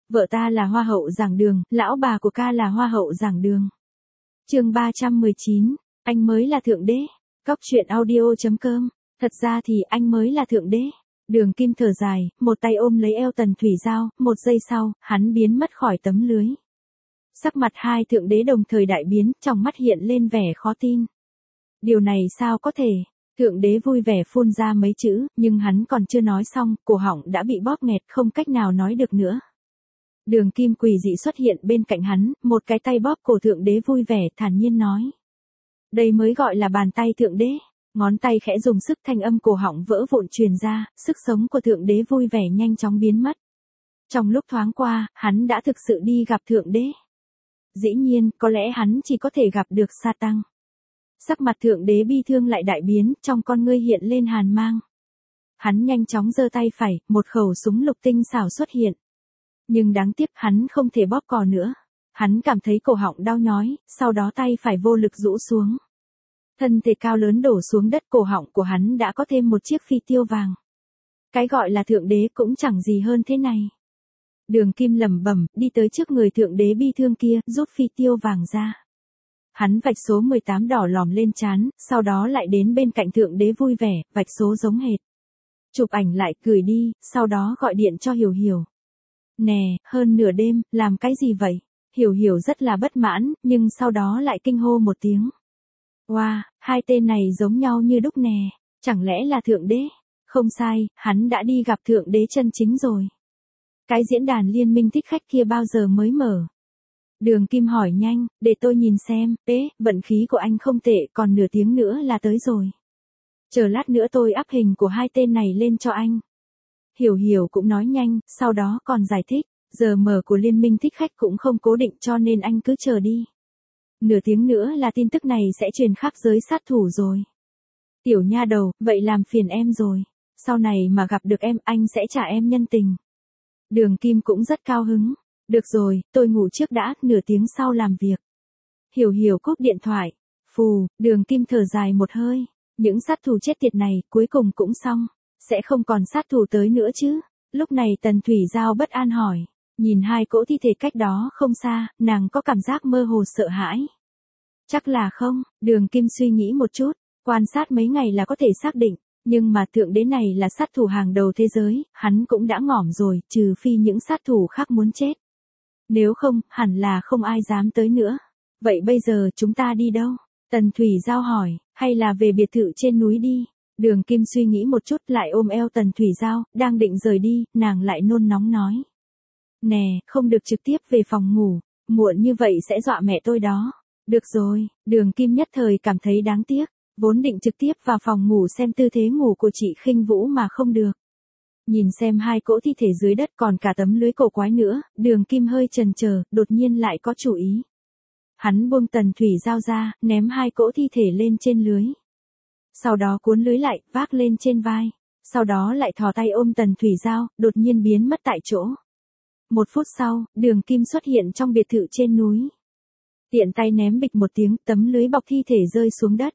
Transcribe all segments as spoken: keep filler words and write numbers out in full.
Vợ ta là hoa hậu giảng đường, lão bà của ca là hoa hậu giảng đường. Chương ba trăm mười chín, anh mới là thượng đế. Cóc truyện audio chấm com. Thật ra thì anh mới là thượng đế. Đường Kim thở dài, một tay ôm lấy eo Tần Thủy Giao, một giây sau, hắn biến mất khỏi tấm lưới. Sắc mặt hai thượng đế đồng thời đại biến, trong mắt hiện lên vẻ khó tin. Điều này sao có thể? Thượng đế vui vẻ phun ra mấy chữ, nhưng hắn còn chưa nói xong, cổ họng đã bị bóp nghẹt không cách nào nói được nữa. Đường Kim quỳ dị xuất hiện bên cạnh hắn, một cái tay bóp cổ thượng đế vui vẻ thản nhiên nói. Đây mới gọi là bàn tay thượng đế. Ngón tay khẽ dùng sức, thanh âm cổ họng vỡ vụn truyền ra, sức sống của thượng đế vui vẻ nhanh chóng biến mất. Trong lúc thoáng qua, hắn đã thực sự đi gặp thượng đế. Dĩ nhiên, có lẽ hắn chỉ có thể gặp được Sa Tăng. Sắc mặt thượng đế bi thương lại đại biến, trong con ngươi hiện lên hàn mang. Hắn nhanh chóng giơ tay phải, một khẩu súng lục tinh xảo xuất hiện. Nhưng đáng tiếc hắn không thể bóp cò nữa. Hắn cảm thấy cổ họng đau nhói, sau đó tay phải vô lực rũ xuống. Thân thể cao lớn đổ xuống đất, cổ họng của hắn đã có thêm một chiếc phi tiêu vàng. Cái gọi là thượng đế cũng chẳng gì hơn thế này. Đường Kim lẩm bẩm, đi tới trước người thượng đế bi thương kia, rút phi tiêu vàng ra. Hắn vạch số mười tám đỏ lòm lên trán, sau đó lại đến bên cạnh thượng đế vui vẻ, vạch số giống hệt. Chụp ảnh lại, gửi đi, sau đó gọi điện cho Hiểu Hiểu. Nè, hơn nửa đêm, làm cái gì vậy? Hiểu Hiểu rất là bất mãn, nhưng sau đó lại kinh hô một tiếng. Wow, hai tên này giống nhau như đúc nè, chẳng lẽ là thượng đế? Không sai, hắn đã đi gặp thượng đế chân chính rồi. Cái diễn đàn liên minh thích khách kia bao giờ mới mở? Đường Kim hỏi nhanh, để tôi nhìn xem, ế, vận khí của anh không tệ, còn nửa tiếng nữa là tới rồi. Chờ lát nữa tôi up hình của hai tên này lên cho anh. Hiểu Hiểu cũng nói nhanh, sau đó còn giải thích, giờ mở của liên minh thích khách cũng không cố định cho nên anh cứ chờ đi. Nửa tiếng nữa là tin tức này sẽ truyền khắp giới sát thủ rồi. Tiểu nha đầu, vậy làm phiền em rồi. Sau này mà gặp được em, anh sẽ trả em nhân tình. Đường Kim cũng rất cao hứng. Được rồi, tôi ngủ trước đã, nửa tiếng sau làm việc. Hiểu Hiểu cúp điện thoại. Phù, Đường Kim thở dài một hơi. Những sát thủ chết tiệt này, cuối cùng cũng xong. Sẽ không còn sát thủ tới nữa chứ. Lúc này Tần Thủy Giao bất an hỏi. Nhìn hai cỗ thi thể cách đó không xa, nàng có cảm giác mơ hồ sợ hãi. Chắc là không, Đường Kim suy nghĩ một chút, quan sát mấy ngày là có thể xác định, nhưng mà thượng đế này là sát thủ hàng đầu thế giới, hắn cũng đã ngỏm rồi, trừ phi những sát thủ khác muốn chết. Nếu không, hẳn là không ai dám tới nữa. Vậy bây giờ chúng ta đi đâu? Tần Thủy Giao hỏi, hay là về biệt thự trên núi đi? Đường Kim suy nghĩ một chút lại ôm eo Tần Thủy Giao, đang định rời đi, nàng lại nôn nóng nói. Nè, không được trực tiếp về phòng ngủ, muộn như vậy sẽ dọa mẹ tôi đó. Được rồi, Đường Kim nhất thời cảm thấy đáng tiếc, vốn định trực tiếp vào phòng ngủ xem tư thế ngủ của chị Khinh Vũ mà không được. Nhìn xem hai cỗ thi thể dưới đất còn cả tấm lưới cổ quái nữa, Đường Kim hơi chần chờ, đột nhiên lại có chủ ý. Hắn buông Tần Thủy Giao ra, ném hai cỗ thi thể lên trên lưới. Sau đó cuốn lưới lại, vác lên trên vai. Sau đó lại thò tay ôm Tần Thủy Giao, đột nhiên biến mất tại chỗ. Một phút sau, Đường Kim xuất hiện trong biệt thự trên núi. Tiện tay ném bịch một tiếng, tấm lưới bọc thi thể rơi xuống đất.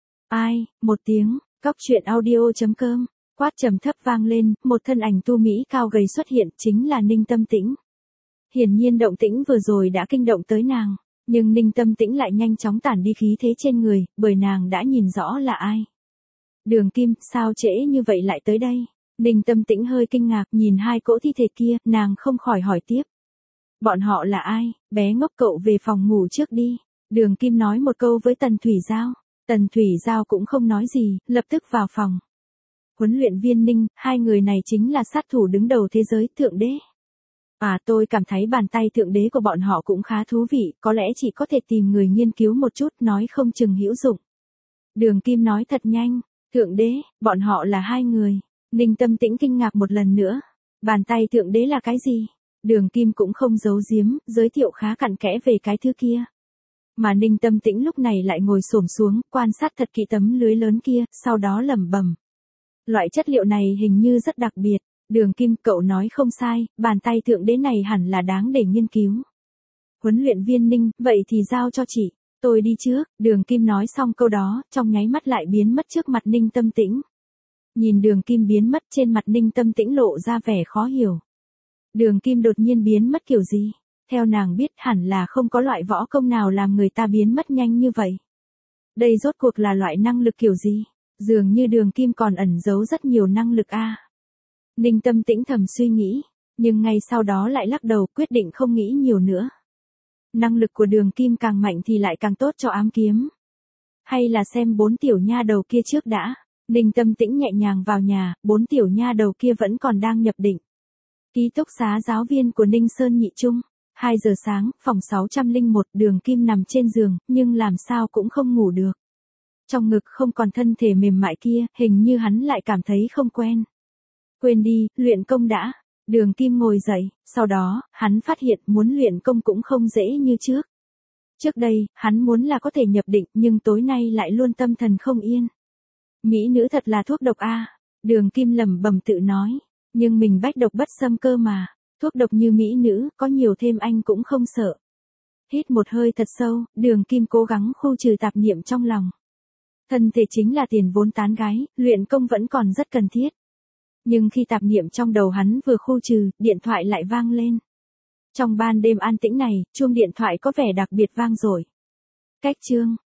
Ai, một tiếng, cóc truyện audio chấm com, quát trầm thấp vang lên, một thân ảnh tu mỹ cao gầy xuất hiện, chính là Ninh Tâm Tĩnh. Hiển nhiên động tĩnh vừa rồi đã kinh động tới nàng, nhưng Ninh Tâm Tĩnh lại nhanh chóng tản đi khí thế trên người, bởi nàng đã nhìn rõ là ai. Đường Kim, sao trễ như vậy lại tới đây? Ninh Tâm Tĩnh hơi kinh ngạc nhìn hai cỗ thi thể kia, nàng không khỏi hỏi tiếp. Bọn họ là ai? Bé ngốc cậu về phòng ngủ trước đi. Đường Kim nói một câu với Tần Thủy Giao. Tần Thủy Giao cũng không nói gì, lập tức vào phòng. Huấn luyện viên Ninh, hai người này chính là sát thủ đứng đầu thế giới, thượng đế. À, tôi cảm thấy bàn tay thượng đế của bọn họ cũng khá thú vị, có lẽ chỉ có thể tìm người nghiên cứu một chút, nói không chừng hữu dụng. Đường Kim nói thật nhanh, thượng đế, bọn họ là hai người. Ninh Tâm Tĩnh kinh ngạc một lần nữa. Bàn tay thượng đế là cái gì? Đường Kim cũng không giấu giếm, giới thiệu khá cặn kẽ về cái thứ kia. Mà Ninh Tâm Tĩnh lúc này lại ngồi xổm xuống, quan sát thật kỹ tấm lưới lớn kia, sau đó lẩm bẩm. Loại chất liệu này hình như rất đặc biệt. Đường Kim, cậu nói không sai, bàn tay thượng đế này hẳn là đáng để nghiên cứu. Huấn luyện viên Ninh, vậy thì giao cho chị, tôi đi trước. Đường Kim nói xong câu đó, trong nháy mắt lại biến mất trước mặt Ninh Tâm Tĩnh. Nhìn Đường Kim biến mất, trên mặt Ninh Tâm Tĩnh lộ ra vẻ khó hiểu. Đường Kim đột nhiên biến mất kiểu gì? Theo nàng biết hẳn là không có loại võ công nào làm người ta biến mất nhanh như vậy. Đây rốt cuộc là loại năng lực kiểu gì? Dường như Đường Kim còn ẩn giấu rất nhiều năng lực a. Ninh Tâm Tĩnh thầm suy nghĩ, nhưng ngay sau đó lại lắc đầu quyết định không nghĩ nhiều nữa. Năng lực của Đường Kim càng mạnh thì lại càng tốt cho ám kiếm. Hay là xem bốn tiểu nha đầu kia trước đã. Ninh Tâm Tĩnh nhẹ nhàng vào nhà, bốn tiểu nha đầu kia vẫn còn đang nhập định. Ký túc xá giáo viên của Ninh Sơn Nhị Trung. hai giờ sáng, phòng sáu không một, Đường Kim nằm trên giường, nhưng làm sao cũng không ngủ được. Trong ngực không còn thân thể mềm mại kia, hình như hắn lại cảm thấy không quen. Quên đi, luyện công đã. Đường Kim ngồi dậy, sau đó, hắn phát hiện muốn luyện công cũng không dễ như trước. Trước đây, hắn muốn là có thể nhập định nhưng tối nay lại luôn tâm thần không yên. Mỹ nữ thật là thuốc độc a. Đường Kim lẩm bẩm tự nói, nhưng mình bách độc bất xâm cơ mà, thuốc độc như mỹ nữ, có nhiều thêm anh cũng không sợ. Hít một hơi thật sâu, Đường Kim cố gắng khu trừ tạp niệm trong lòng. Thân thể chính là tiền vốn tán gái, luyện công vẫn còn rất cần thiết. Nhưng khi tạp niệm trong đầu hắn vừa khu trừ, điện thoại lại vang lên. Trong ban đêm an tĩnh này, chuông điện thoại có vẻ đặc biệt vang dội. Cách chương